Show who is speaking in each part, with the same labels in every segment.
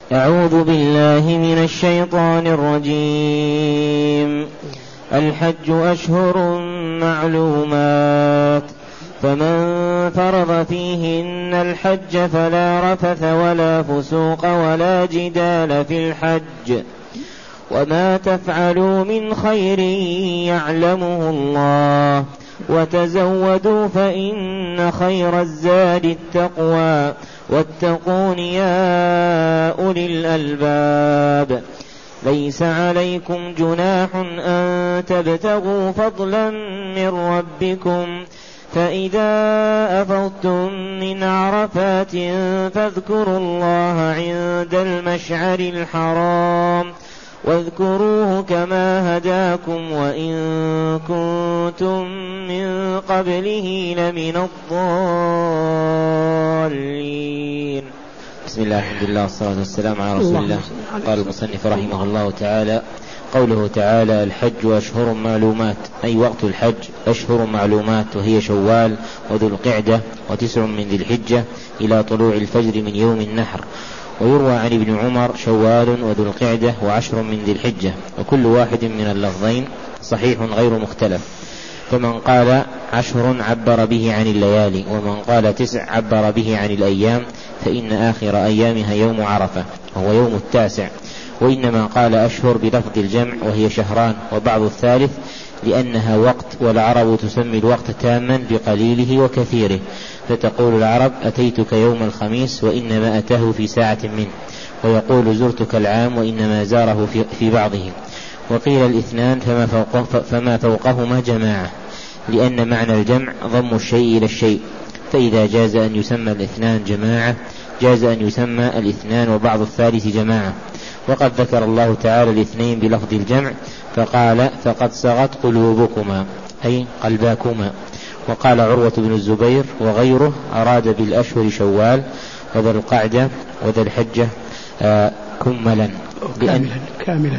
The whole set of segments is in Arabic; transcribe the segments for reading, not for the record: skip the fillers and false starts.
Speaker 1: أعوذ بالله من الشيطان الرجيم. الحج أشهر معلومات، فمن فرض فيهن الحج فلا رفث ولا فسوق ولا جدال في الحج، وما تفعلوا من خير يعلمه الله، وتزودوا فإن خير الزاد التقوى، واتقون يا أولي الألباب. ليس عليكم جناح أن تبتغوا فضلا من ربكم، فإذا أفضتم من عرفات فاذكروا الله عند المشعر الحرام، واذكروه كما هداكم وإن كنتم من قبله لمن الضالين. بسم الله الحمد لله والصلاة والسلام على رسول الله. قال المصنف رحمه الله تعالى: قوله تعالى: الحج أشهر معلومات، أي وقت الحج أشهر معلومات، وهي شوال وذو القعدة وتسع من ذي الحجة إلى طلوع الفجر من يوم النحر. ويروى عن ابن عمر شوال وذو القعدة وعشر من ذي الحجة، وكل واحد من اللفظين صحيح غير مختلف. فمن قال عشر عبر به عن الليالي، ومن قال تسع عبر به عن الأيام، فإن آخر أيامها يوم عرفة وهو يوم التاسع. وإنما قال أشهر بلفظ الجمع وهي شهران، وبعض الثالث لأنها وقت، والعرب تسمي الوقت تاما بقليله وكثيره، فتقول العرب أتيتك يوم الخميس وإنما أتاه في ساعة منه، ويقول زرتك العام وإنما زاره في بعضه. وقيل الاثنان فما فوقهما جماعة، لأن معنى الجمع ضم الشيء إلى الشيء، فإذا جاز أن يسمى الاثنان جماعة جاز أن يسمى الاثنان وبعض الثالث جماعة. وقد ذكر الله تعالى الاثنين بلفظ الجمع فقال: فقد صغت قلوبكما، أي قلباكما. وقال عروة بن الزبير وغيره أراد بالأشهر شوال وذا القعدة وذا الحجة كملا
Speaker 2: كاملا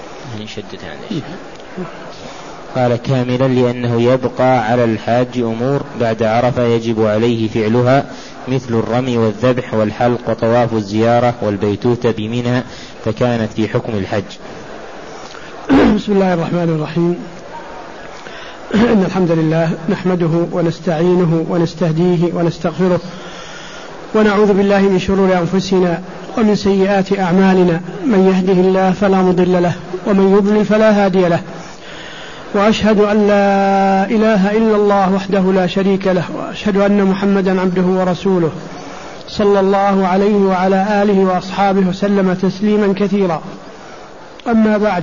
Speaker 1: قال كاملا لأنه يبقى على الحاج أمور بعد عرفة يجب عليه فعلها، مثل الرمي والذبح والحلق وطواف الزيارة والبيتوتة بمنى، فكانت في حكم الحج.
Speaker 2: بسم الله الرحمن الرحيم. إن الحمد لله نحمده ونستعينه ونستهديه ونستغفره، ونعوذ بالله من شرور أنفسنا ومن سيئات أعمالنا، من يهده الله فلا مضل له ومن يضلل فلا هادي له، وأشهد أن لا إله إلا الله وحده لا شريك له، وأشهد أن محمدا عبده ورسوله صلى الله عليه وعلى آله وأصحابه وسلم تسليما كثيرا. أما بعد،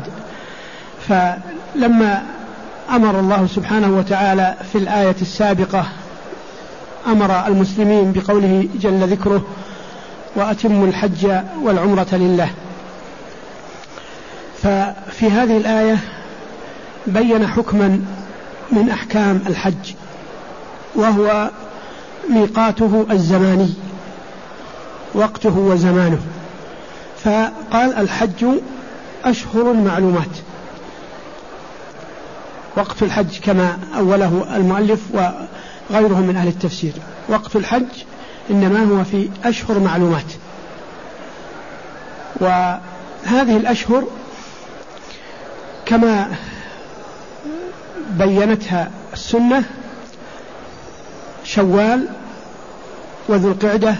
Speaker 2: فلما أمر الله سبحانه وتعالى في الآية السابقة أمر المسلمين بقوله جل ذكره: وأتموا الحج والعمرة لله. ففي هذه الآية بين حكما من أحكام الحج، وهو ميقاته الزماني، وقته وزمانه. فقال: الحج أشهر معلومات. وقت الحج كما أوله المؤلف وغيرهم من أهل التفسير، وقت الحج إنما هو في أشهر معلومات. وهذه الأشهر كما بينتها السنة شوال وذو القعدة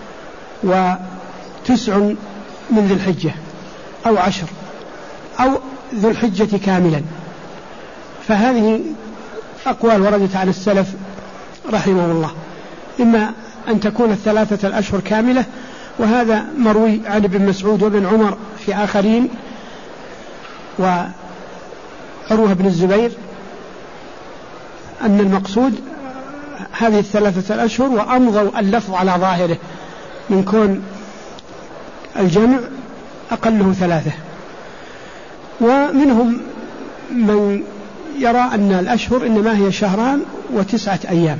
Speaker 2: وتسع من ذي الحجة، أو عشر، أو ذو الحجة كاملا. فهذه أقوال وردت عن السلف رحمه الله، إما أن تكون الثلاثة الأشهر كاملة، وهذا مروي عن ابن مسعود وابن عمر في آخرين وعروة بن الزبير، أن المقصود هذه الثلاثة الأشهر، وأمضوا اللفظ على ظاهره من كون الجمع أقله ثلاثة. ومنهم من يرى أن الأشهر إنما هي شهران وتسعة أيام،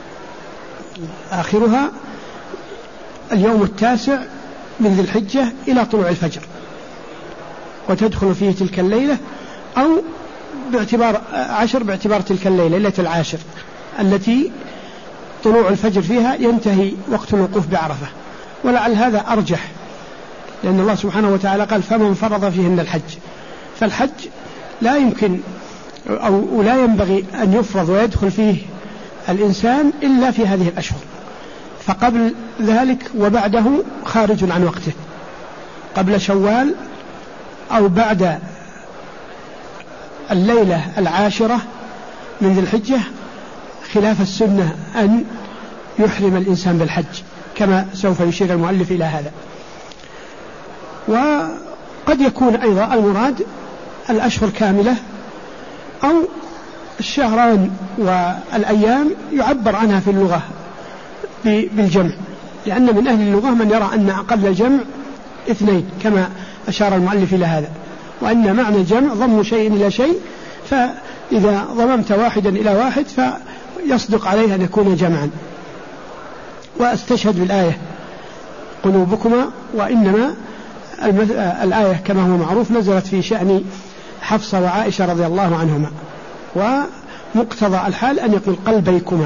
Speaker 2: آخرها اليوم التاسع من ذي الحجة إلى طلوع الفجر، وتدخل فيه تلك الليلة، أو باعتبار عشر باعتبار تلك الليلة، ليلة العاشر التي طلوع الفجر فيها ينتهي وقت الوقوف بعرفة. ولعل هذا أرجح، لأن الله سبحانه وتعالى قال فمن فرض فيهن الحج، فالحج لا يمكن أو لا ينبغي أن يفرض ويدخل فيه الإنسان إلا في هذه الأشهر، فقبل ذلك وبعده خارج عن وقته، قبل شوال أو بعد الليلة 10 من ذي الحجة خلاف السنة أن يحرم الإنسان بالحج، كما سوف يشير المؤلف إلى هذا. وقد يكون أيضا المراد الأشهر كاملة أو الشهران والأيام يعبر عنها في اللغة بالجمع، لأن من أهل اللغة من يرى أن أقل الجمع 2 كما أشار المؤلف إلى هذا، وأن معنى الجمع ضم شيء إلى شيء، فإذا ضممت واحدا إلى واحد فيصدق عليه أن يكون جمعا. واستشهد بالآية قلوبكما، وإنما الآية كما هو معروف نزلت في شأن حفصة وعائشة رضي الله عنهما، ومقتضى الحال أن يقول قلبيكما.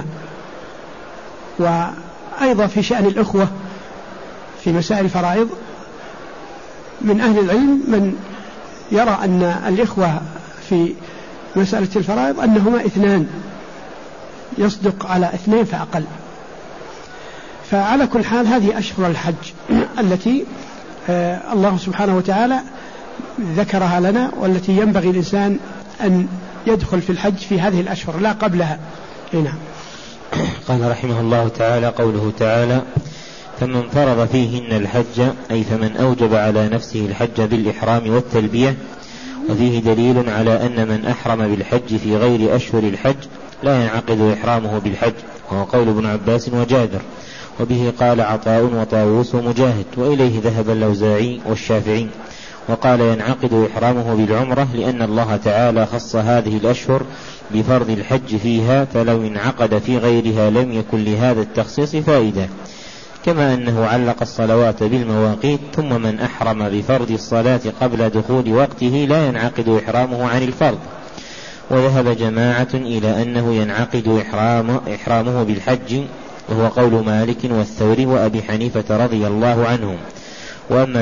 Speaker 2: وأيضا في شأن الأخوة في مسائل الفرائض من أهل العلم من يرى أن الإخوة في مسألة الفرائض أنهما 2 يصدق على 2 فأقل. فعلى كل حال هذه أشهر الحج التي الله سبحانه وتعالى ذكرها لنا، والتي ينبغي الإنسان أن يدخل في الحج في هذه الأشهر لا قبلها. نعم.
Speaker 1: قال رحمه الله تعالى: قوله تعالى: فمن فرض فيهن الحج، أي فمن أوجب على نفسه الحج بالإحرام والتلبية. وفيه دليل على أن من أحرم بالحج في غير أشهر الحج لا ينعقد إحرامه بالحج، وهو قول ابن عباس وجابر، وبه قال عطاء وطاووس ومجاهد، وإليه ذهب اللوزاعي والشافعي. وقال ينعقد إحرامه بالعمرة، لأن الله تعالى خص هذه الأشهر بفرض الحج فيها، فلو انعقد في غيرها لم يكن لهذا التخصيص فائدة، كما أنه علق الصلوات بالمواقيت. ثم من أحرم بفرض الصلاة قبل دخول وقته لا ينعقد إحرامه عن الفرض. وذهب جماعة إلى أنه ينعقد إحرامه بالحج، وهو قول مالك والثوري وأبي حنيفة رضي الله عنهم. وأما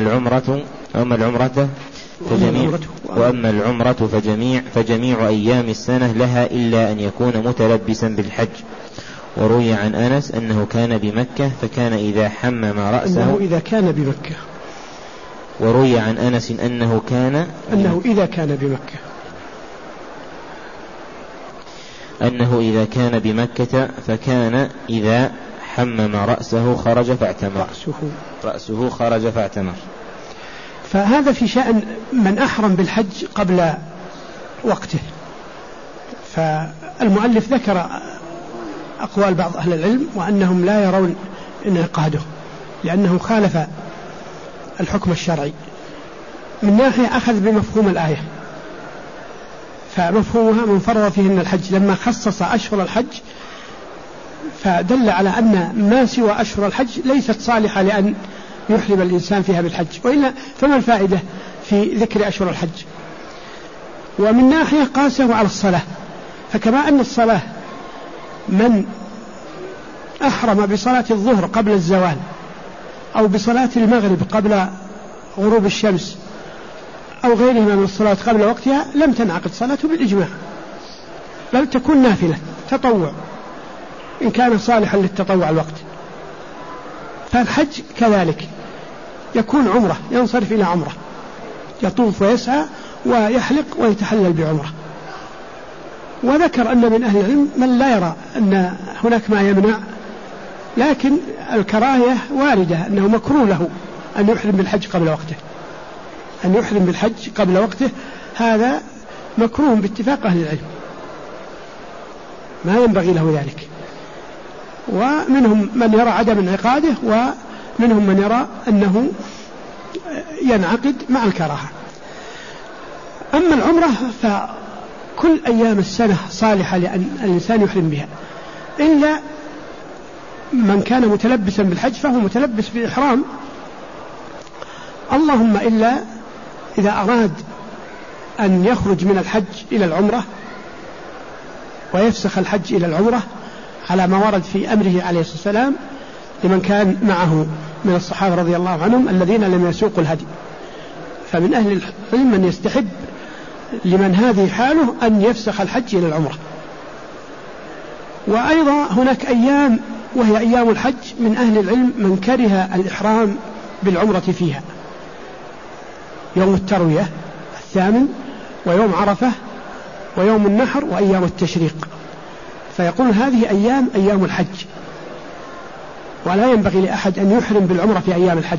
Speaker 1: العمرة فجميع أيام السنة لها إلا أن يكون متلبسا بالحج. وروي عن أنس أنه كان بمكة فكان إذا حمم رأسه وروي عن أنس أنه إذا كان بمكة فكان إذا حمم رأسه خرج فاعتمر.
Speaker 2: فهذا في شأن من أحرم بالحج قبل وقته. فالمؤلف ذكر أقوال بعض أهل العلم وأنهم لا يرون انعقاده لأنه خالف الحكم الشرعي. من ناحية أخذ بمفهوم الآية، فمفهومها من فرض فيهن الحج، لما خصص أشهر الحج فدل على أن ما سوى أشهر الحج ليست صالحة لأن يحرم الإنسان فيها بالحج، وإلا فما الفائدة في ذكر أشهر الحج؟ ومن ناحية قاسه على الصلاة، فكما أن الصلاة من أحرم بصلاة الظهر قبل الزوال أو بصلاة المغرب قبل غروب الشمس أو غيرهما من الصلاة قبل وقتها لم تنعقد صلاته بالإجماع، بل تكون نافلة تطوع إن كان صالحا للتطوع الوقت. فالحج كذلك يكون عمرة، ينصرف إلى عمرة، يطوف ويسعى ويحلق ويتحلل بعمرة. وذكر أن من أهل العلم من لا يرى أن هناك ما يمنع، لكن الكراهية واردة، أنه مكروه له أن يحرم بالحج قبل وقته، هذا مكروه باتفاق أهل العلم، ما ينبغي له ذلك. ومنهم من يرى عدم انعقاده، ومنهم من يرى أنه ينعقد مع الكراهة. أما العمرة فكل أيام السنة صالحة لأن الإنسان يحرم بها، إلا من كان متلبسا بالحج فهو متلبس بإحرام، اللهم إلا إذا أراد أن يخرج من الحج إلى العمرة ويفسخ الحج إلى العمرة على ما ورد في أمره عليه الصلاة والسلام لمن كان معه من الصحابة رضي الله عنهم الذين لم يسوقوا الهدي. فمن أهل العلم من يستحب لمن هذه حاله أن يفسخ الحج إلى العمرة. وأيضا هناك أيام وهي أيام الحج من أهل العلم من كره الإحرام بالعمرة فيها: يوم التروية 8 ويوم عرفة ويوم النحر وأيام التشريق. فيقول هذه أيام الحج، ولا ينبغي لأحد أن يحرم بالعمرة في أيام الحج.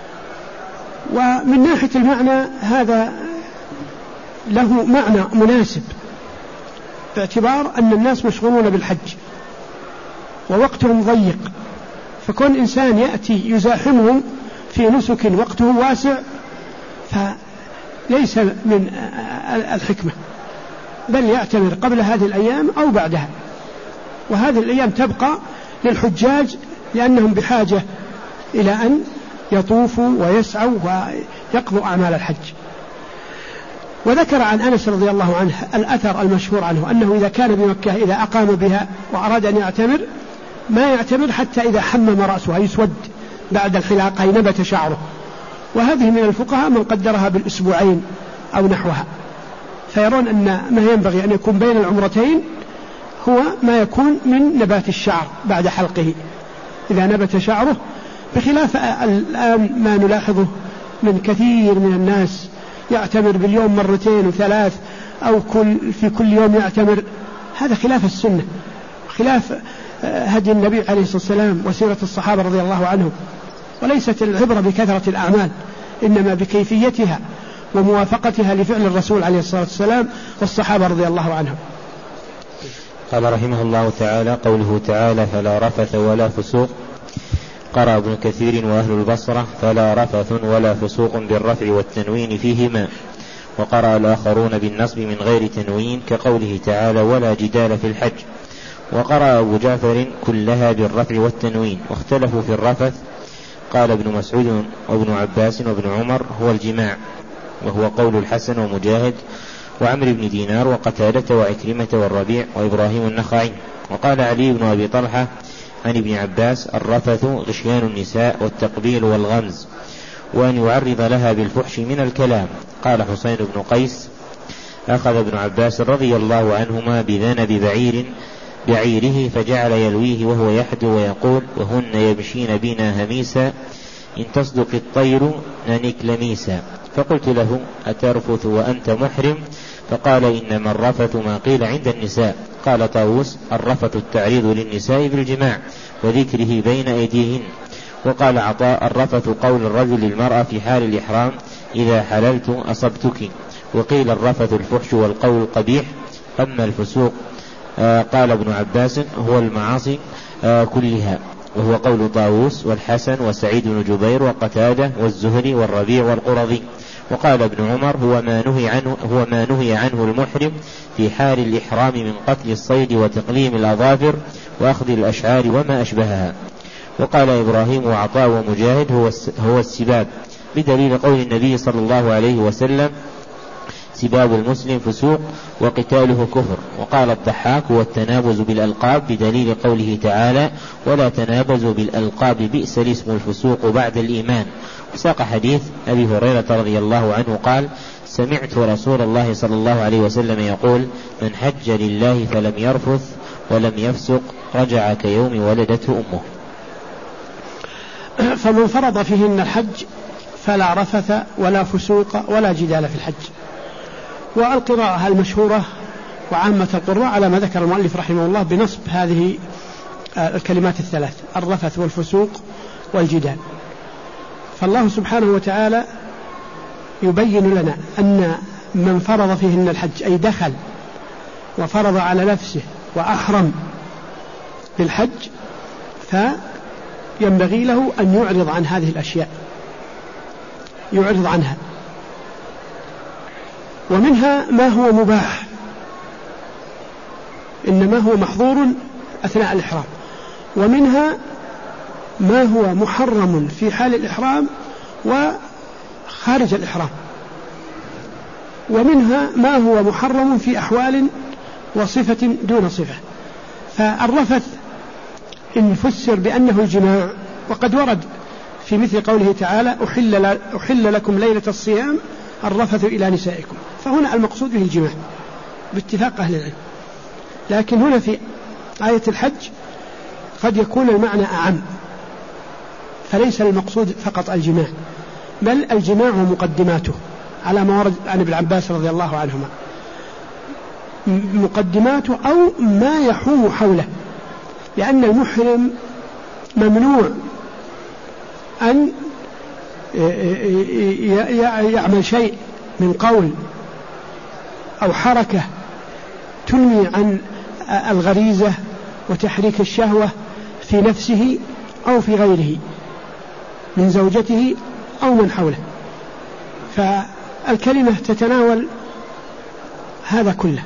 Speaker 2: ومن ناحية المعنى هذا له معنى مناسب، باعتبار أن الناس مشغولون بالحج ووقتهم ضيق، فكون إنسان يأتي يزاحمهم في نسك وقته واسع فليس من الحكمة، بل يعتمر قبل هذه الأيام أو بعدها. وهذه الأيام تبقى للحجاج لأنهم بحاجة إلى أن يطوفوا ويسعوا ويقضوا أعمال الحج. وذكر عن أنس رضي الله عنه الأثر المشهور عنه أنه إذا كان بمكة إذا أقام بها وأراد أن يعتمر ما يعتمر حتى إذا حمم رأسه يسود بعد الحلاقة نبت شعره. وهذه من الفقهاء من قدرها بالأسبوعين أو نحوها، فيرون أن ما ينبغي أن يكون بين العمرتين هو ما يكون من نبات الشعر بعد حلقه إذا نبت شعره، بخلاف الآن ما نلاحظه من كثير من الناس يعتمر باليوم 2 و3 أو في كل يوم يعتمر. هذا خلاف السنة، خلاف هدي النبي عليه الصلاة والسلام وسيرة الصحابة رضي الله عنهم. وليست العبرة بكثرة الأعمال، إنما بكيفيتها وموافقتها لفعل الرسول عليه الصلاة والسلام والصحابة رضي الله عنهم.
Speaker 1: قال رحمه الله تعالى: قوله تعالى: فلا رفث ولا فسوق. قرأ ابن كثير وأهل البصرة: فلا رفث ولا فسوق بالرفع والتنوين فيهما. وقرأ الآخرون بالنصب من غير تنوين كقوله تعالى: ولا جدال في الحج. وقرأ أبو جعفر كلها بالرفع والتنوين، واختلفوا في الرفث. قال ابن مسعود وابن عباس وابن عمر: هو الجماع، وهو قول الحسن ومجاهد وعمر بن دينار وقتادة وعكرمة والربيع وإبراهيم النخعي. وقال علي بن أبي طلحة عن ابن عباس: الرفث غشيان النساء والتقبيل والغمز، وأن يعرض لها بالفحش من الكلام. قال حسين بن قيس: أخذ ابن عباس رضي الله عنهما بذنب بعيره فجعل يلويه وهو يحدو ويقول: وهن يمشين بنا هميسا، إن تصدق الطير ننك لميسا. فقلت له: أترفث وأنت محرم؟ فقال: إنما الرفث ما قيل عند النساء. قال طاووس: الرفث التعريض للنساء بالجماع وذكره بين أيديهن. وقال عطاء: الرفث قول الرجل للمرأة في حال الإحرام: إذا حللت أصبتك. وقيل الرفث الفحش والقول القبيح. أما الفسوق قال ابن عباس: هو المعاصي كلها، وهو قول طاووس والحسن وسعيد بن جبير وقتادة والزهري والربيع والقرظي. وقال ابن عمر: هو ما نهي عنه المحرم في حال الإحرام من قتل الصيد وتقليم الأظافر وأخذ الأشعار وما أشبهها. وقال إبراهيم وعطاء ومجاهد: هو السباب، بدليل قول النبي صلى الله عليه وسلم: سباب المسلم فسوق وقتاله كفر. وقال الضحاك: هو التنابز بالألقاب، بدليل قوله تعالى: ولا تنابزوا بالألقاب بئس الاسم الفسوق بعد الإيمان. وساق حديث أبي هريرة رضي الله عنه قال: سمعت رسول الله صلى الله عليه وسلم يقول: من حج لله فلم يرفث ولم يفسق رجع كيوم ولدته أمه.
Speaker 2: فمن فرض فيهن الحج فلا رفث ولا فسوق ولا جدال في الحج. والقراءة المشهورة وعامة القراء على ما ذكر المؤلف رحمه الله بنصب هذه الكلمات الثلاث: الرفث والفسوق والجدال. فالله سبحانه وتعالى يبين لنا أن من فرض فيهن الحج أي دخل وفرض على نفسه وأحرم بالحج فينبغي له أن يعرض عن هذه الأشياء، يعرض عنها. ومنها ما هو مباح إنما هو محظور أثناء الإحرام، ومنها ما هو محرم في حال الإحرام وخارج الإحرام، ومنها ما هو محرم في أحوال وصفة دون صفة. فالرفث إن فسر بأنه الجماع، وقد ورد في مثل قوله تعالى أحل لكم ليلة الصيام الرفث إلى نسائكم، فهنا المقصود به الجماع باتفاق أهل العلم. لكن هنا في آية الحج قد يكون المعنى أعم، فليس المقصود فقط الجماع، بل الجماع ومقدماته على ما ورد عن ابن عباس رضي الله عنهما، مقدماته أو ما يحوم حوله، لأن المحرم ممنوع أن يعمل شيء من قول أو حركة تنمي عن الغريزة وتحريك الشهوة في نفسه أو في غيره من زوجته أو من حوله. فالكلمة تتناول هذا كله.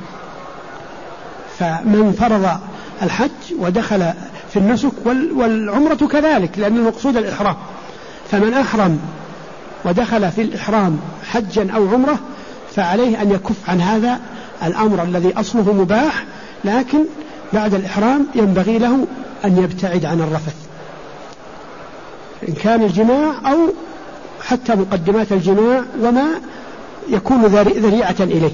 Speaker 2: فمن فرض الحج ودخل في النسك والعمرة كذلك، لأن المقصود الإحرام، فمن أحرم ودخل في الإحرام حجا أو عمرة فعليه أن يكف عن هذا الأمر الذي أصله مباح، لكن بعد الإحرام ينبغي له أن يبتعد عن الرفث إن كان الجماع أو حتى مقدمات الجماع وما يكون ذريعة إليه.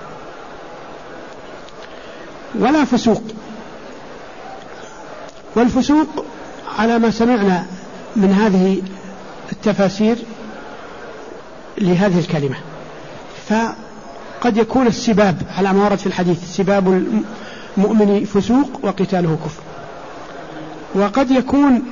Speaker 2: ولا فسوق، والفسوق على ما سمعنا من هذه التفاسير لهذه الكلمة، فقد يكون السباب على ما ورد في الحديث، سباب المؤمن فسوق وقتاله كفر، وقد يكون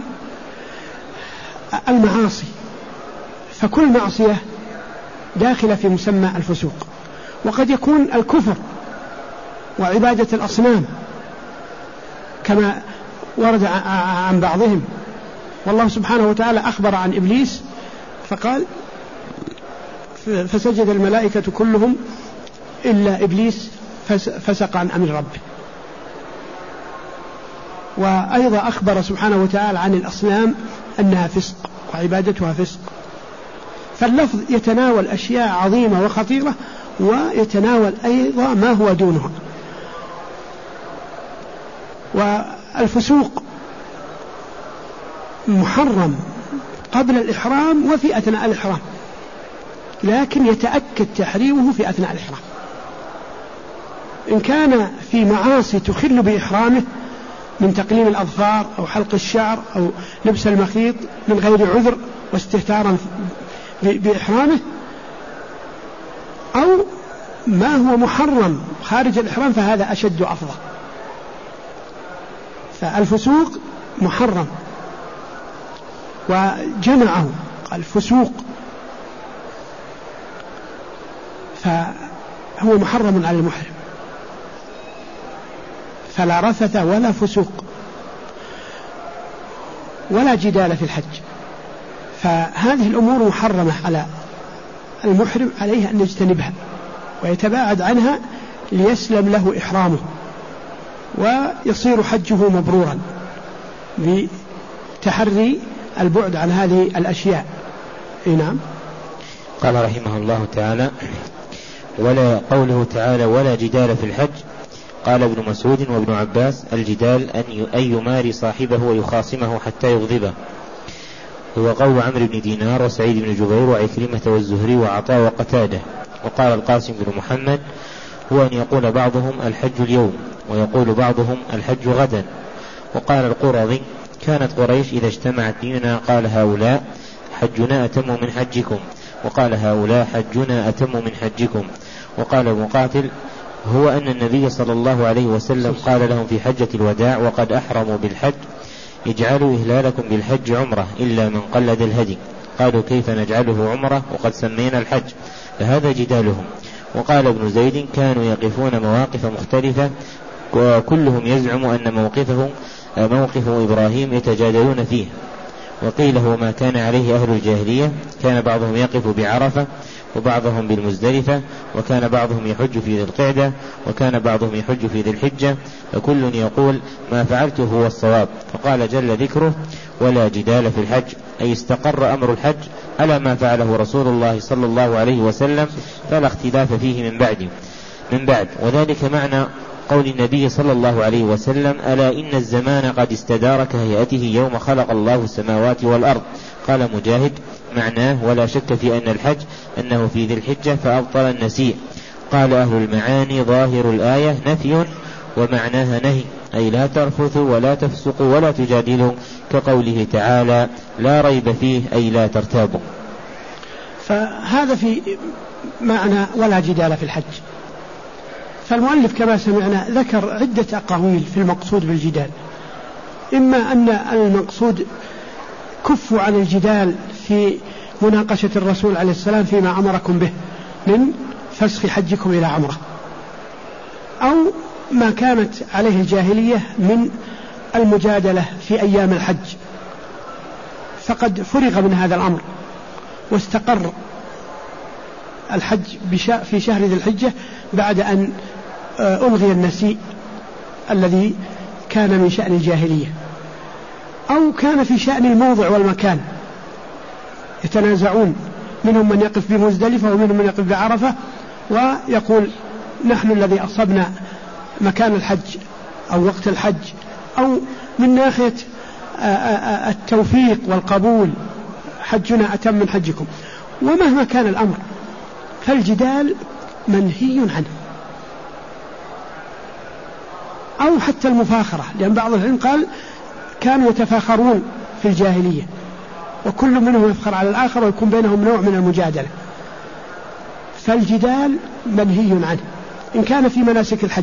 Speaker 2: المعاصي، فكل معصية داخلة في مسمى الفسوق، وقد يكون الكفر وعبادة الأصنام كما ورد عن بعضهم، والله سبحانه وتعالى أخبر عن إبليس فقال فسجد الملائكة كلهم إلا إبليس فسق عن أمر ربه. وأيضا أخبر سبحانه وتعالى عن الأصنام أنها فسق وعبادتها فسق. فاللفظ يتناول أشياء عظيمة وخطيرة، ويتناول أيضا ما هو دونها. والفسوق محرم قبل الإحرام وفي أثناء الإحرام، لكن يتأكد تحريمه في أثناء الإحرام. إن كان في معاصي تخل بإحرامه من تقليم الأظفار أو حلق الشعر أو لبس المخيط من غير عذر واستهتارا بإحرامه، أو ما هو محرم خارج الإحرام، فهذا أشد وأفضل. فالفسوق محرم، وجمعه الفسوق، فهو محرم على المحرم، فلا رفث ولا فسوق ولا جدال في الحج. فهذه الأمور محرمة على المحرم، عليه أن يجتنبها ويتباعد عنها ليسلم له إحرامه ويصير حجه مبرورا بتحري البعد عن هذه الأشياء. نعم.
Speaker 1: قال رحمه الله تعالى: ولا قوله تعالى ولا جدال في الحج. قال ابن مسعود وابن عباس: الجدال أن يماري صاحبه ويخاصمه حتى يغضبه. هو قول عمرو بن دينار وسعيد بن جبير وعكرمة والزهري وعطاء وقتادة. وقال القاسم بن محمد: هو أن يقول بعضهم الحج اليوم ويقول بعضهم الحج غدا. وقال القرظي: كانت قريش إذا اجتمعت بنا قال هؤلاء حجنا أتم من حجكم، وقال هؤلاء حجنا أتم من حجكم. وقال مقاتل: هو أن النبي صلى الله عليه وسلم قال لهم في حجة الوداع وقد أحرموا بالحج: اجعلوا إهلالكم بالحج عمرة إلا من قلد الهدي. قالوا: كيف نجعله عمرة وقد سمينا الحج؟ فهذا جدالهم. وقال ابن زيد: كانوا يقفون مواقف مختلفة وكلهم يزعم أن موقف إبراهيم يتجادلون فيه. وقيل هو ما كان عليه أهل الجاهلية، كان بعضهم يقف بعرفة وبعضهم بالمزدلفة، وكان بعضهم يحج في ذي القعدة وكان بعضهم يحج في ذي الحجة، فكل يقول ما فعلته هو الصواب. فقال جل ذكره: ولا جدال في الحج، أي استقر أمر الحج على ما فعله رسول الله صلى الله عليه وسلم، فلا اختلاف فيه من بعد. وذلك معنى قول النبي صلى الله عليه وسلم: ألا إن الزمان قد استدار كهيئته يوم خلق الله السماوات والأرض. قال مجاهد: معناه ولا شك في أن الحج أنه في ذي الحجة فأبطل النسيء. قال أهل المعاني: ظاهر الآية نفي ومعناها نهي، أي لا ترفثوا ولا تفسقوا ولا تجادلوا، كقوله تعالى: لا ريب فيه، أي لا ترتابوا.
Speaker 2: فهذا في معنى ولا جدال في الحج. فالمؤلف كما سمعنا ذكر عدة أقاويل في المقصود بالجدال، إما أن المقصود كفوا عن الجدال في مناقشة الرسول عليه السلام فيما أمركم به من فسخ حجكم إلى عمرة، أو ما كانت عليه الجاهلية من المجادلة في أيام الحج، فقد فرغ من هذا الأمر واستقر الحج في شهر ذي الحجة بعد أن ألغي النسيء الذي كان من شأن الجاهلية، أو كان في شأن الموضع والمكان، يتنازعون، منهم من يقف بمزدلفة ومنهم من يقف بعرفة ويقول نحن الذي أصبنا مكان الحج أو وقت الحج، أو من ناحية التوفيق والقبول حجنا أتم من حجكم. ومهما كان الأمر فالجدال منهي عنه، أو حتى المفاخرة، لأن بعض العلم قال كانوا يتفاخرون في الجاهلية وكل منهم يفخر على الآخر ويكون بينهم نوع من المجادلة. فالجدال منهي عنه إن كان في مناسك الحج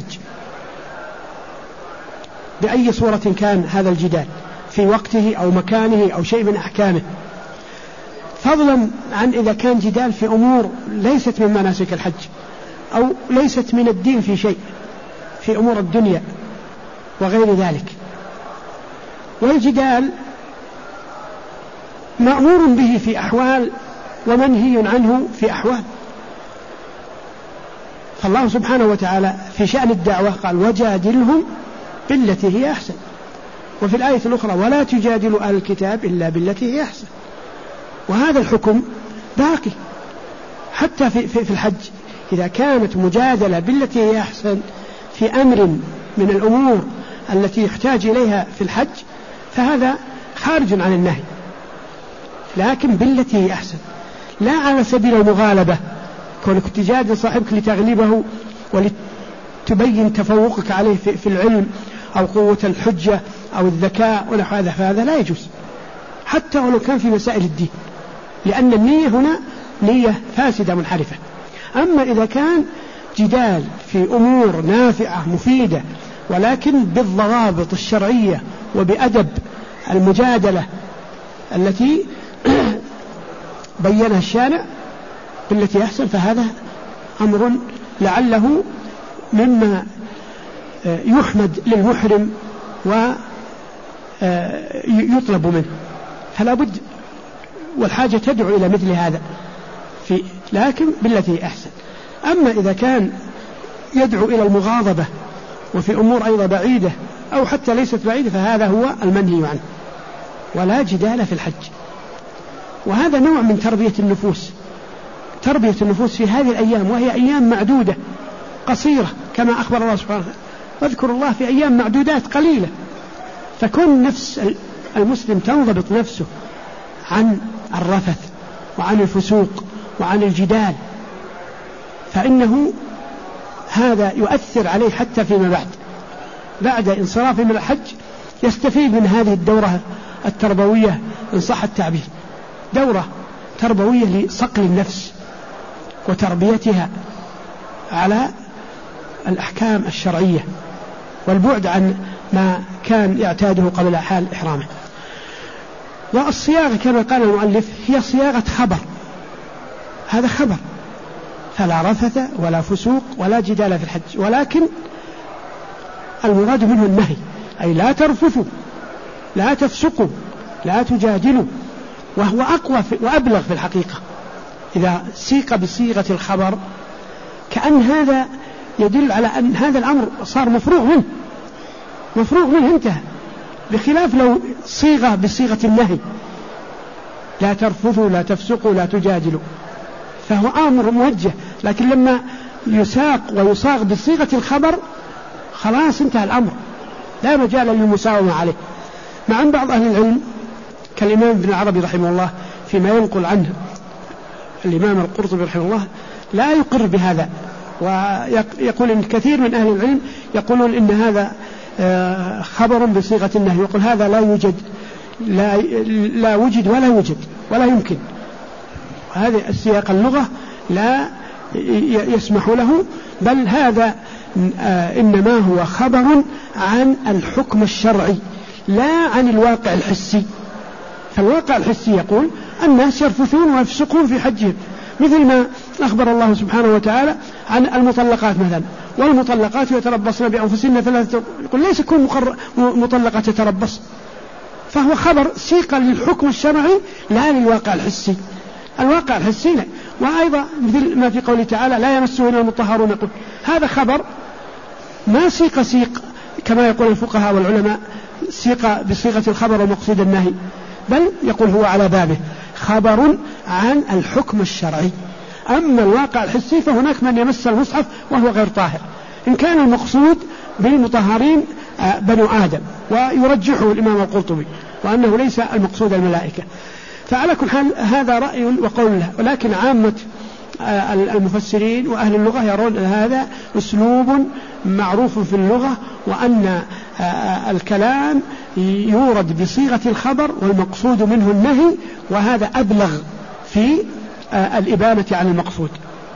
Speaker 2: بأي صورة كان هذا الجدال، في وقته أو مكانه أو شيء من أحكامه، فضلا عن إذا كان جدال في أمور ليست من مناسك الحج أو ليست من الدين في شيء، في أمور الدنيا وغير ذلك. والجدال مأمور به في أحوال ومنهي عنه في أحوال. فالله سبحانه وتعالى في شأن الدعوة قال: وجادلهم بالتي هي أحسن، وفي الآية الأخرى: ولا تجادلوا أهل الكتاب إلا بالتي هي أحسن. وهذا الحكم باقي حتى في الحج، إذا كانت مجادلة بالتي هي أحسن في أمر من الأمور التي يحتاج إليها في الحج فهذا خارج عن النهي، لكن بالتي هي أحسن، لا على سبيل المغالبة، كونك تجادل صاحبك لتغلبه ولتبين تفوقك عليه في العلم أو قوة الحجة أو الذكاء ونحو هذا، فهذا لا يجوز حتى ولو كان في مسائل الدين، لأن النية هنا نية فاسدة منحرفة. أما إذا كان جدال في أمور نافعة مفيدة ولكن بالضوابط الشرعية وبأدب المجادلة التي بينها الشارع بالتي أحسن، فهذا أمر لعله مما يحمد للمحرم ويطلب منه، فلا بد والحاجة تدعو إلى مثل هذا لكن بالتي أحسن. أما إذا كان يدعو إلى المغاضبة وفي أمور أيضا بعيدة أو حتى ليست بعيدة فهذا هو المنهي عنه. ولا جدال في الحج، وهذا نوع من تربية النفوس، تربية النفوس في هذه الأيام، وهي أيام معدودة قصيرة كما أخبر الله سبحانه وتعالى: واذكر الله في أيام معدودات قليلة. فكون نفس المسلم تنضبط نفسه عن الرفث وعن الفسوق وعن الجدال، فإنه هذا يؤثر عليه حتى فيما بعد انصرافه من الحج، يستفيد من هذه الدورة التربوية إن صح التعبير، دورة تربوية لصقل النفس وتربيتها على الأحكام الشرعية والبعد عن ما كان يعتاده قبل حال إحرامه. والصياغة كما قال المؤلف هي صياغة خبر، هذا خبر، فلا رفث ولا فسوق ولا جدال في الحج، ولكن المراد منه النهي، أي لا ترفثوا لا تفسقوا لا تجادلوا، وهو أقوى وأبلغ في الحقيقة إذا سيق بصيغة الخبر، كأن هذا يدل على أن هذا الأمر صار مفروغ منه انتهى، بخلاف لو صيغة بصيغة النهي: لا ترفثوا لا تفسقوا لا تجادلوا، فهو أمر موجه. لكن لما يساق ويصاغ بصيغة الخبر خلاص انتهى الأمر، لا مجال للمساومة عليه. مع أن بعض أهل العلم كالإمام ابن العربي رحمه الله فيما ينقل عنه الإمام القرطبي رحمه الله لا يقر بهذا، ويقول إن كثير من أهل العلم يقولون إن هذا خبر بصيغة النهي، يقول هذا لا يوجد، لا وجد ولا يوجد ولا يمكن، هذا السياق اللغة لا يسمح له، بل هذا إنما هو خبر عن الحكم الشرعي لا عن الواقع الحسي. فالواقع الحسي يقول الناس يرفثون ويفسقون في حجهم، مثل ما أخبر الله سبحانه وتعالى عن المطلقات مثلا، والمطلقات يتربصن بأنفسهن ثلاثة، يقول ليس كل مطلقة تتربص، فهو خبر سيق للحكم الشرعي لا للواقع الحسي. الواقع الحسي لا. وأيضا مثل ما في قوله تعالى لا يمسه إلا المطهرون، يقول هذا خبر ما سيق كما يقول الفقهاء والعلماء سيق بصيغة الخبر ومقصود النهي، بل يقول هو على بابه خبر عن الحكم الشرعي. أما الواقع الحسي فهناك من يمس المصحف وهو غير طاهر، إن كان المقصود بالمطهرين بنو آدم، ويرجحه الإمام القرطبي وأنه ليس المقصود الملائكة. فعلى كل حال هذا رأي وقول له، ولكن عامة المفسرين وأهل اللغة يرون أن هذا أسلوب معروف في اللغة، وأن الكلام يورد بصيغة الخبر والمقصود منه النهي، وهذا أبلغ في الإبانة عن المقصود.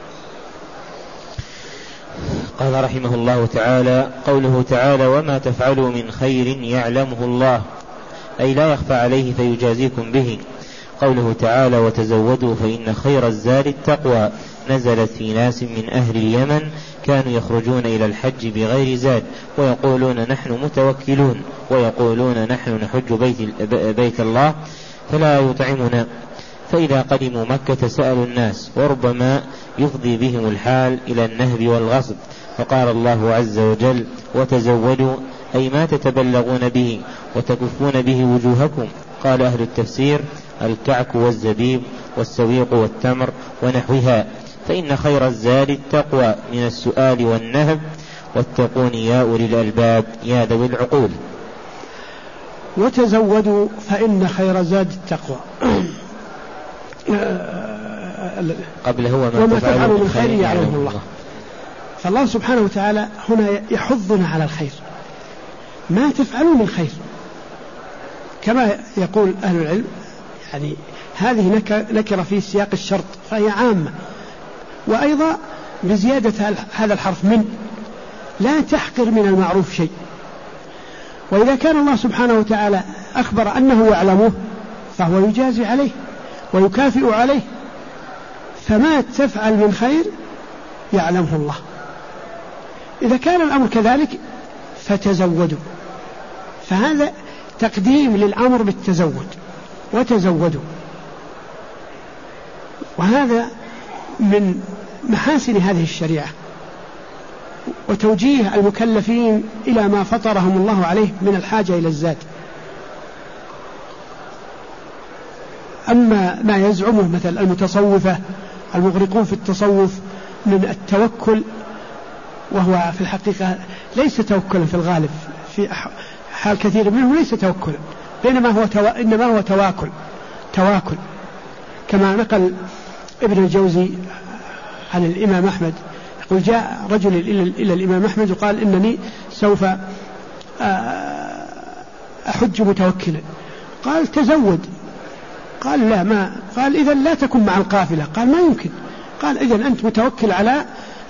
Speaker 1: قال رحمه الله تعالى: قوله تعالى: وما تفعلوا من خير يعلمه الله، أي لا يخفى عليه فيجازيكم به. قوله تعالى: وتزودوا فإن خير الزاد التقوى، نزلت في ناس من أهل اليمن كانوا يخرجون إلى الحج بغير زاد ويقولون نحن متوكلون، ويقولون نحن نحج بيت الله فلا يطعمنا، فإذا قدموا مكة سألوا الناس، وربما يفضي بهم الحال إلى النهب والغصب، فقال الله عز وجل: وتزودوا، أي ما تتبلغون به وتكفون به وجوهكم. قال أهل التفسير: الكعك والزبيب والسويق والتمر ونحوها، فإن خير الزاد التقوى من السؤال والنهب، واتقون يا أولي الألباب يا ذوي العقول.
Speaker 2: وتزودوا فإن خير الزاد التقوى.
Speaker 1: قبله
Speaker 2: وما تفعلوا من خير يعلمه الله. فالله سبحانه وتعالى هنا يحضنا على الخير، ما تفعلوا من خير، كما يقول أهل العلم يعني هذه نكرة في سياق الشرط فهي عامة، وأيضا بزيادة هذا الحرف من، لا تحقر من المعروف شيء. وإذا كان الله سبحانه وتعالى أخبر أنه يعلمه فهو يجازي عليه ويكافئ عليه، فما تفعل من خير يعلمه الله. إذا كان الأمر كذلك فتزودوا، فهذا تقديم للأمر بالتزود، وتزودوا، وهذا من محاسن هذه الشريعة وتوجيه المكلفين إلى ما فطرهم الله عليه من الحاجة إلى الزاد. أما ما يزعمه مثل المتصوفة المغرقون في التصوف من التوكل، وهو في الحقيقة ليس توكلا في الغالب، في حال كثير منهم ليس توكلا، بينما هو إنما هو تواكل، كما نقل ابن الجوزي عن الإمام أحمد يقول: جاء رجل إلى الإمام أحمد وقال: إنني سوف أحج متوكلا. قال: تزود. قال: لا، ما قال: إذا لا تكن مع القافلة. قال: ما يمكن. قال: إذن أنت متوكل على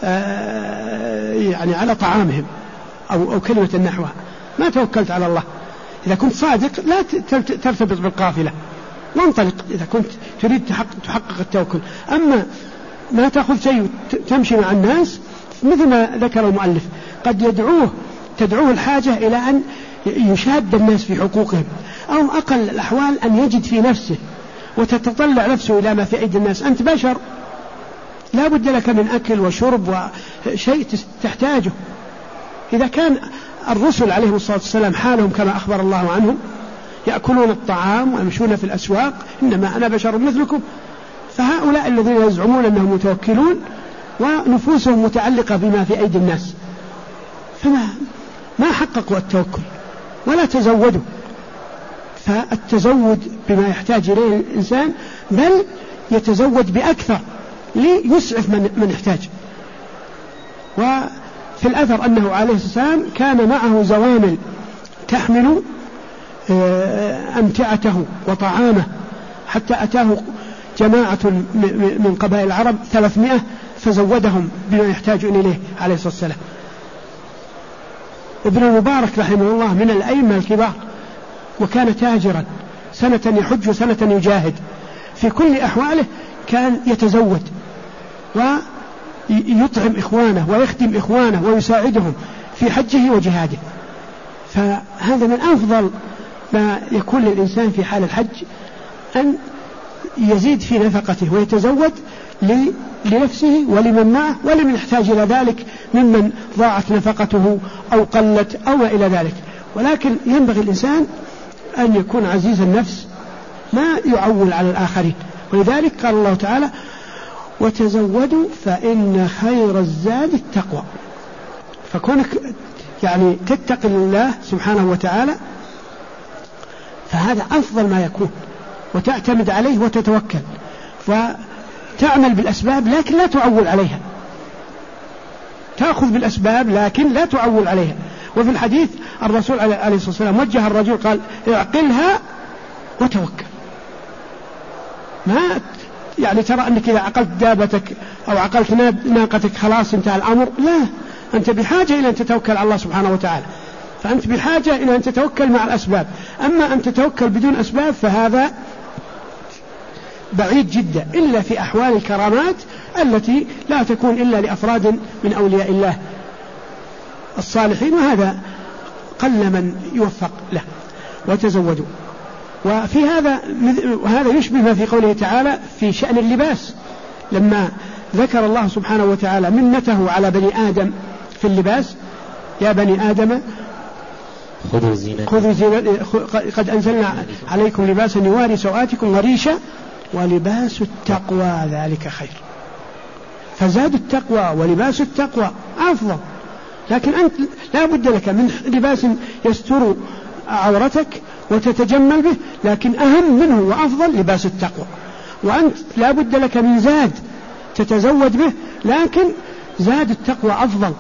Speaker 2: يعني على طعامهم أو كلمة نحوها، ما توكلت على الله. إذا كنت صادق لا ترتبط بالقافلة وانطلق إذا كنت تريد تحقق التوكل. أما ما تأخذ شيء تمشي مع الناس، مثل ما ذكر المؤلف قد تدعوه الحاجة إلى أن يشاد الناس في حقوقهم، أو أقل الأحوال أن يجد في نفسه وتتطلع نفسه إلى ما في أيدي الناس. أنت بشر، لا بد لك من أكل وشرب وشيء تحتاجه. إذا كان الرسل عليهم الصلاة والسلام حالهم كما أخبر الله عنهم، يأكلون الطعام ويمشون في الأسواق، إنما أنا بشر مثلكم. فهؤلاء الذين يزعمون أنهم متوكلون ونفوسهم متعلقة بما في أيدي الناس، فما ما حققوا التوكل ولا تزودوا. فالتزود بما يحتاج إليه الإنسان، بل يتزود بأكثر ليسعف من يحتاج. وفي الأثر أنه عليه السلام كان معه زوامل تحمل أمتعته وطعامه، حتى أتاه جماعة من قبائل العرب 300 فزودهم بما يحتاجون إليه عليه الصلاة والسلام. ابن المبارك رحمه الله من الأئمة الكبار، وكان تاجرا، سنة يحج وسنة يجاهد، في كل أحواله كان يتزود ويطعم إخوانه ويخدم إخوانه ويساعدهم في حجه وجهاده. فهذا من أفضل ما يكون للإنسان في حال الحج، أن يزيد في نفقته ويتزود لنفسه ولمن معه ولمن يحتاج إلى ذلك ممن ضاعت نفقته أو قلت أو ما إلى ذلك. ولكن ينبغي الإنسان أن يكون عزيز النفس، ما يعول على الآخرين. ولذلك قال الله تعالى: وتزودوا فإن خير الزاد التقوى. فكونك يعني تتقي الله سبحانه وتعالى فهذا أفضل ما يكون، وتعتمد عليه وتتوكل وتعمل بالأسباب لكن لا تعول عليها، تأخذ بالأسباب لكن لا تعول عليها. وفي الحديث الرسول عليه الصلاة والسلام وجه الرجل قال: اعقلها وتوكل. ما يعني ترى أنك إذا عقلت دابتك أو عقلت ناقتك خلاص انتهى الأمر، لا، أنت بحاجة إلى أن تتوكل على الله سبحانه وتعالى، فأنت بحاجة إلى أن تتوكل مع الأسباب. أما أن تتوكل بدون أسباب فهذا بعيد جدا، إلا في أحوال الكرامات التي لا تكون إلا لأفراد من أولياء الله الصالحين، وهذا قل من يوفق له. وتزودوا. وفي هذا يشبه ما في قوله تعالى في شأن اللباس، لما ذكر الله سبحانه وتعالى منته على بني آدم في اللباس: يا بني آدم خذوا زينة قد أنزلنا عليكم لباسا يواري سوآتكم وريشا ولباس التقوى ذلك خير. فزاد التقوى ولباس التقوى أفضل، لكن أنت لا بد لك من لباس يستر عورتك وتتجمل به، لكن أهم منه وأفضل لباس التقوى. وأنت لا بد لك من زاد تتزود به، لكن زاد التقوى أفضل.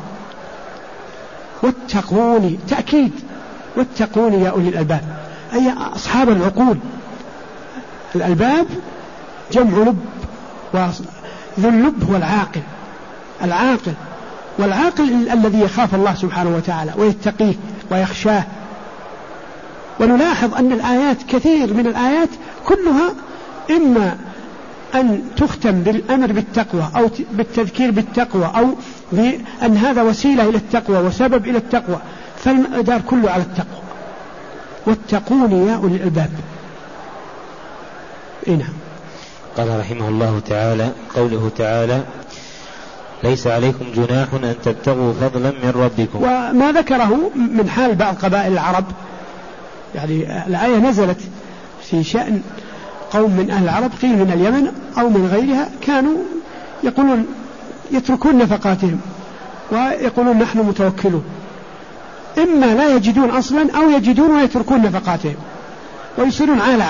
Speaker 2: واتقوني تأكيد، واتقوني يا أولي الألباب، أي أصحاب العقول. الألباب جمع لب، وذو اللب هو العاقل. العاقل والعاقل الذي يخاف الله سبحانه وتعالى ويتقيه ويخشاه. ونلاحظ أن الآيات كثير من الآيات كلها إما أن تختم بالأمر بالتقوى أو بالتذكير بالتقوى أو بأن هذا وسيلة إلى التقوى وسبب إلى التقوى، فالمدار كله على التقوى. واتقوني يا أولي الألباب. نعم.
Speaker 1: قال رحمه الله تعالى: قوله تعالى: ليس عليكم جناح أن تبتغوا فضلا من ربكم.
Speaker 2: وما ذكره من حال بعض قبائل العرب، يعني الآية نزلت في شأن قوم من أهل العرب، قيل من اليمن أو من غيرها، كانوا يقولون يتركون نفقاتهم ويقولون نحن متوكلون، إما لا يجدون أصلا أو يجدون ويتركون نفقاتهم ويصيرون عالة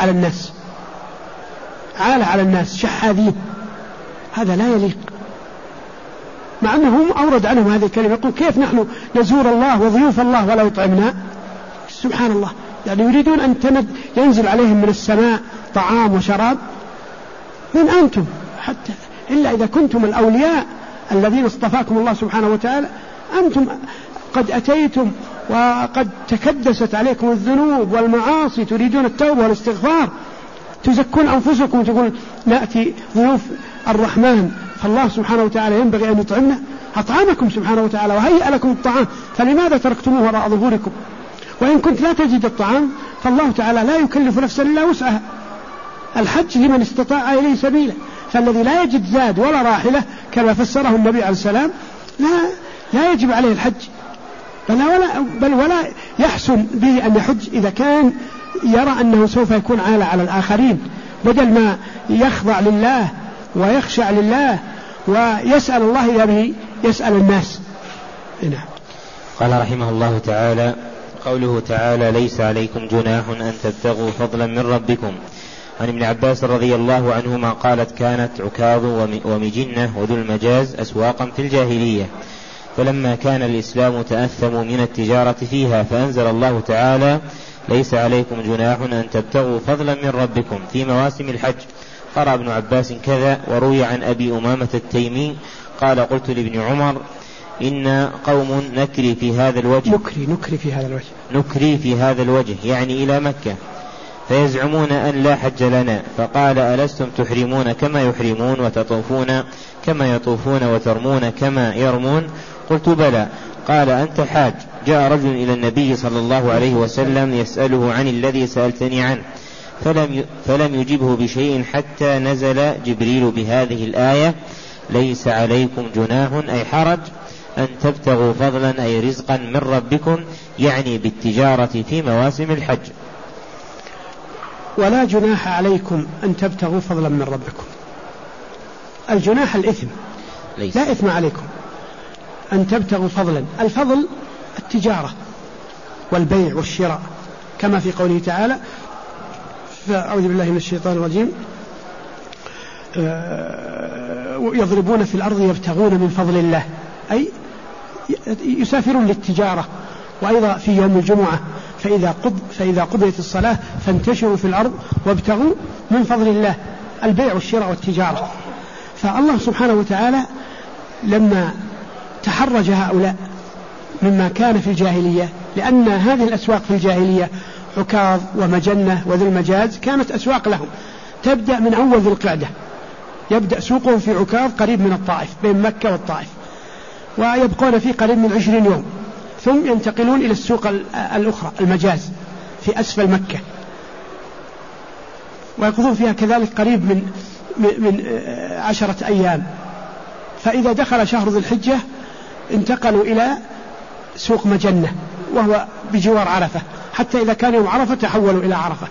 Speaker 2: على الناس شحاذين. هذا لا يليق، مع أنهم أورد عنهم هذه الكلمة، يقول كيف نحن نزور الله وضيوف الله ولا يطعمنا؟ سبحان الله، يعني يريدون أن ينزل عليهم من السماء طعام وشراب. من أنتم حتى إلا إذا كنتم الأولياء الذين اصطفاكم الله سبحانه وتعالى، أنتم قد أتيتم وقد تكدست عليكم الذنوب والمعاصي، تريدون التوبة والاستغفار، تزكون أنفسكم، تقول نأتي ضيوف الرحمن، فالله سبحانه وتعالى ينبغي أن يطعمنا. أطعمكم سبحانه وتعالى وهيئ لكم الطعام، فلماذا تركتموه وراء ظهوركم؟ وإن كنت لا تجد الطعام فالله تعالى لا يكلف نفسا إلا وسعها. الحج لمن استطاع إليه سبيلا، فالذي لا يجد زاد ولا راحلة كما فسره النبي عليه السلام لا يجب عليه الحج، بل ولا يحسن به أن يحج إذا كان يرى أنه سوف يكون عالة على الآخرين، بدل ما يخضع لله ويخشع لله ويسأل الله إذا به يسأل الناس. نعم.
Speaker 1: قال رحمه الله تعالى: قوله تعالى: ليس عليكم جناح أن تبتغوا فضلا من ربكم. عن ابن عباس رضي الله عنهما قالت: كانت عكاظ ومجنة وذو المجاز أسواقا في الجاهلية، فلما كان الإسلام تأثموا من التجارة فيها، فأنزل الله تعالى: ليس عليكم جناح أن تبتغوا فضلا من ربكم في مواسم الحج. قرأ ابن عباس كذا. وروي عن أبي أمامة التيمي قال: قلت لابن عمر: إن قوم نكري في هذا الوجه نكري في هذا الوجه يعني إلى مكة، فيزعمون أن لا حج لنا، فقال: ألستم تحرمون كما يحرمون وتطوفون كما يطوفون وترمون كما يرمون؟ قلت: بلى. قال: أنت حاج. جاء رجل إلى النبي صلى الله عليه وسلم يسأله عن الذي سألتني عنه، فلم يجبه بشيء حتى نزل جبريل بهذه الآية: ليس عليكم جناح أي حرج أن تبتغوا فضلا أي رزقا من ربكم، يعني بالتجارة في مواسم الحج.
Speaker 2: ولا جناح عليكم أن تبتغوا فضلا من ربكم. الجناح الإثم، لا إثم عليكم أن تبتغوا فضلا. الفضل التجارة والبيع والشراء، كما في قوله تعالى: فأعوذ بالله من الشيطان الرجيم: يضربون في الأرض يبتغون من فضل الله، أي يسافرون للتجارة. وأيضا في يوم الجمعة: فإذا قضيت الصلاة فانتشروا في الأرض وابتغوا من فضل الله، البيع والشراء والتجارة. فالله سبحانه وتعالى لما تحرج هؤلاء مما كان في الجاهلية، لأن هذه الأسواق في الجاهلية عكاظ ومجنة وذو المجاز كانت أسواق لهم، تبدأ من أول ذي القعدة، يبدأ سوقهم في عكاظ قريب من الطائف بين مكة والطائف، ويبقون فيه قريب من 20 يوم، ثم ينتقلون إلى السوق الأخرى المجاز في أسفل مكة، ويقضون فيها كذلك قريب من 10 أيام. فإذا دخل شهر ذي الحجة انتقلوا إلى سوق مجنة وهو بجوار عرفة، حتى إذا كان يوم عرفة تحولوا إلى عرفة.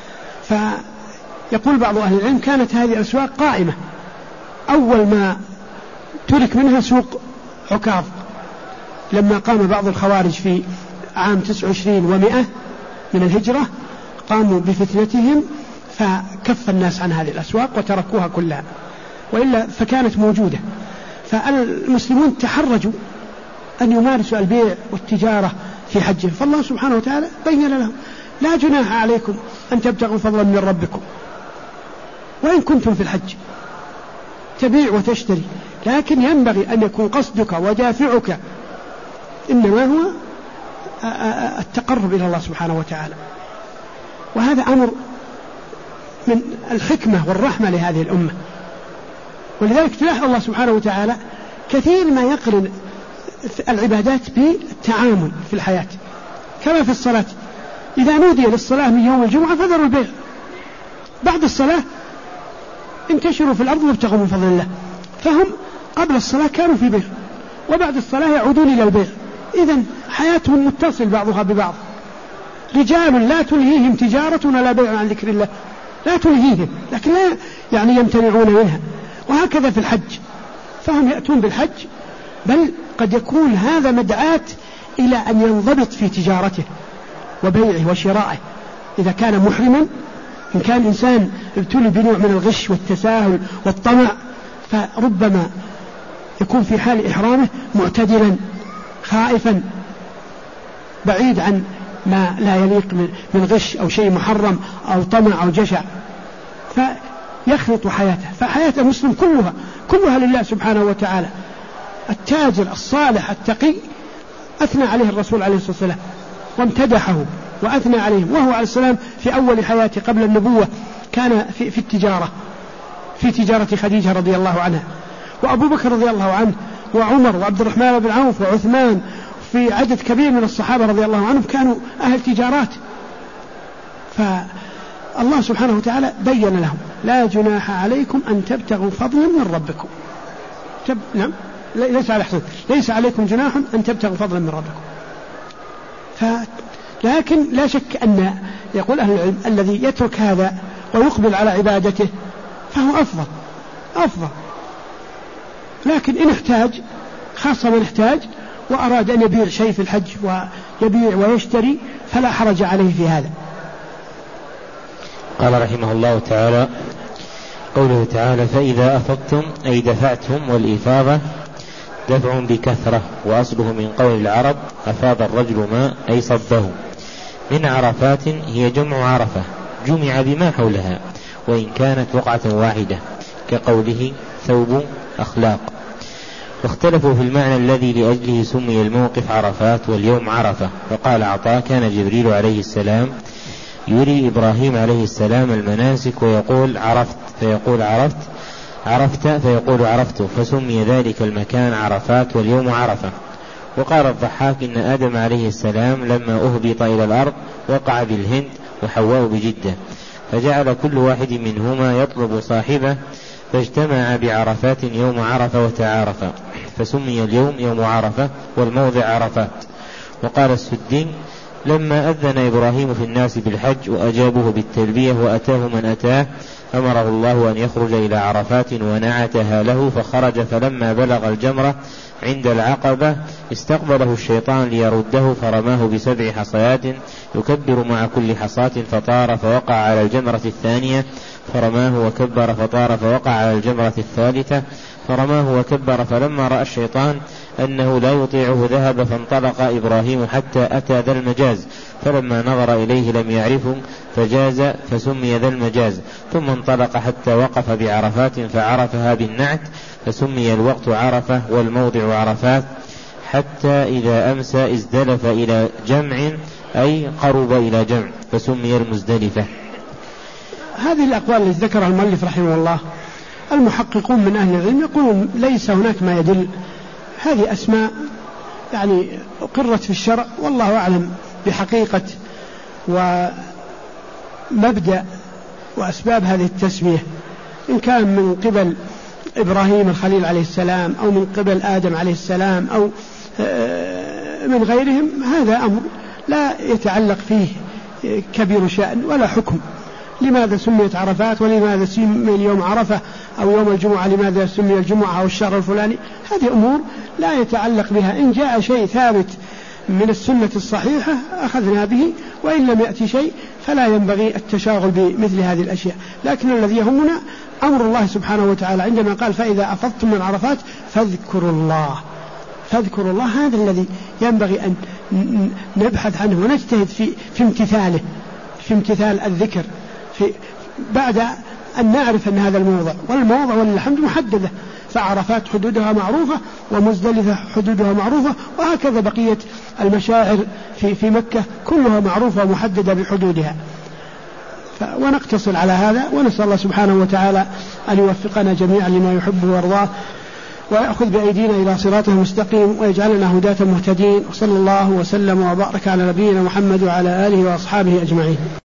Speaker 2: فيقول بعض أهل العلم: كانت هذه الأسواق قائمة، أول ما ترك منها سوق عكاظ لما قام بعض الخوارج في عام 29 و100 من الهجرة، قاموا بفتنتهم فكف الناس عن هذه الأسواق وتركوها كلها، وإلا فكانت موجودة. فالمسلمون تحرجوا أن يمارسوا البيع والتجارة في حجه، فالله سبحانه وتعالى بين لهم: لا جناح عليكم أن تبتغوا فضلا من ربكم وإن كنتم في الحج تبيع وتشتري، لكن ينبغي أن يكون قصدك ودافعك إنما هو التقرب إلى الله سبحانه وتعالى. وهذا أمر من الحكمة والرحمة لهذه الأمة، ولذلك تلاحظ الله سبحانه وتعالى كثير ما يقرن العبادات بالتعامل في الحياة، كما في الصلاة: إذا نودي للصلاة من يوم الجمعة فذروا البيع، بعد الصلاة انتشروا في الأرض وابتغوا من فضل الله. فهم قبل الصلاة كانوا في بيع، وبعد الصلاة يعودون إلى البيع، إذن حياتهم متصل بعضها ببعض. رجال لا تلهيهم تجارة ولا بيع عن ذكر الله، لا تلهيهم، لكن لا يعني يمتنعون منها. وهكذا في الحج، فهم يأتون بالحج، بل قد يكون هذا مدعاة إلى أن ينضبط في تجارته وبيعه وشرائه إذا كان محرما. إن كان إنسان ابتلي بنوع من الغش والتساهل والطمع، فربما يكون في حال إحرامه معتدلا خائفا بعيد عن ما لا يليق من غش أو شيء محرم أو طمع أو جشع، فيخلط حياته. فحياة المسلم كلها لله سبحانه وتعالى. التاجر الصالح التقي أثنى عليه الرسول عليه الصلاة والسلام وامتدحه وأثنى عليه، وهو عليه السلام في أول حياته قبل النبوة كان في تجارة خديجة رضي الله عنها، وأبو بكر رضي الله عنه، وعمر وعبد الرحمن بن عوف وعثمان، في عدد كبير من الصحابة رضي الله عنهم كانوا أهل تجارات. فالله سبحانه وتعالى بين لهم: لا جناح عليكم أن تبتغوا فضلا من ربكم. نعم، ليس عليكم جناح أن تبتغوا فضلا من ربكم. لكن لا شك أن يقول أهل العلم: الذي يترك هذا ويقبل على عبادته فهو أفضل. لكن إن احتاج، خاصة من احتاج وأراد أن يبيع شيء في الحج ويبيع ويشتري فلا حرج عليه في هذا.
Speaker 1: قال رحمه الله تعالى: قوله تعالى: فإذا أفضتم أي دفعتم، والإفاضة دفع بكثرة، وأصله من قول العرب أفاض الرجل ماء أي صبه. من عرفات هي جمع عرفة جمع بما حولها، وإن كانت وقعة واحدة، كقوله ثوب أخلاق. واختلفوا في المعنى الذي لأجله سمي الموقف عرفات واليوم عرفة. فقال عطاء: كان جبريل عليه السلام يري إبراهيم عليه السلام المناسك ويقول عرفت، فيقول عرفت فيقول عرفت، فسمي ذلك المكان عرفات واليوم عرفة. وقال الضحاك: إن آدم عليه السلام لما أهبط إلى الأرض وقع بالهند وحواء بجدة، فجعل كل واحد منهما يطلب صاحبه، فاجتمع بعرفات يوم عرفة وتعارفا، فسمي اليوم يوم عرفة والموضع عرفات. وقال السدي: لما أذن إبراهيم في الناس بالحج وأجابوه بالتلبية وأتاه من أتاه، أمره الله أن يخرج إلى عرفات ونعتها له، فخرج، فلما بلغ الجمرة عند العقبة استقبله الشيطان ليرده، فرماه ب7 حصيات يكبر مع كل حصاة، فطار فوقع على الجمرة الثانية، فرماه وكبر، فطار فوقع على الجمرة الثالثة، فرماه وكبر. فلما رأى الشيطان أنه لا يطيعه ذهب، فانطلق إبراهيم حتى أتى ذا المجاز، فلما نظر إليه لم يعرفه فجاز، فسمي ذا المجاز. ثم انطلق حتى وقف بعرفات فعرفها بالنعت، فسمي الوقت عرفة والموضع عرفات، حتى إذا أمسى ازدلف إلى جمع أي قرب إلى جمع، فسمي المزدلفة.
Speaker 2: هذه الأقوال التي ذكرها المؤلف رحمه الله، المحققون من أهل العلم يقولون ليس هناك ما يدل، هذه أسماء يعني أقرت في الشرع، والله أعلم بحقيقة ومبدأ وأسباب هذه التسمية، إن كان من قبل إبراهيم الخليل عليه السلام أو من قبل آدم عليه السلام أو من غيرهم، هذا أمر لا يتعلق فيه كبير شأن ولا حكم. لماذا سميت عرفات ولماذا سمي اليوم عرفة أو يوم الجمعة، لماذا سمي الجمعة أو الشهر الفلاني، هذه أمور لا يتعلق بها. إن جاء شيء ثابت من السنة الصحيحة أخذنا به، وإن لم يأتي شيء فلا ينبغي التشاغل بمثل هذه الأشياء. لكن الذي يهمنا أمر الله سبحانه وتعالى عندما قال: فإذا أفضتم من عرفات فاذكروا الله، هذا الذي ينبغي أن نبحث عنه ونجتهد في امتثاله، في امتثال الذكر، بعد أن نعرف أن هذا والموضع والحمد محددة، فعرفات حدودها معروفة ومزدلفة حدودها معروفة، وهكذا بقية المشاعر في مكة كلها معروفة ومحددة بحدودها. ونقتصر على هذا، ونسأل الله سبحانه وتعالى أن يوفقنا جميعا لما يحبه ويرضاه، ويأخذ بأيدينا إلى صراطه المستقيم، ويجعلنا هداة مهتدين. وصلى الله وسلم وبارك على نبينا محمد وعلى آله وأصحابه أجمعين.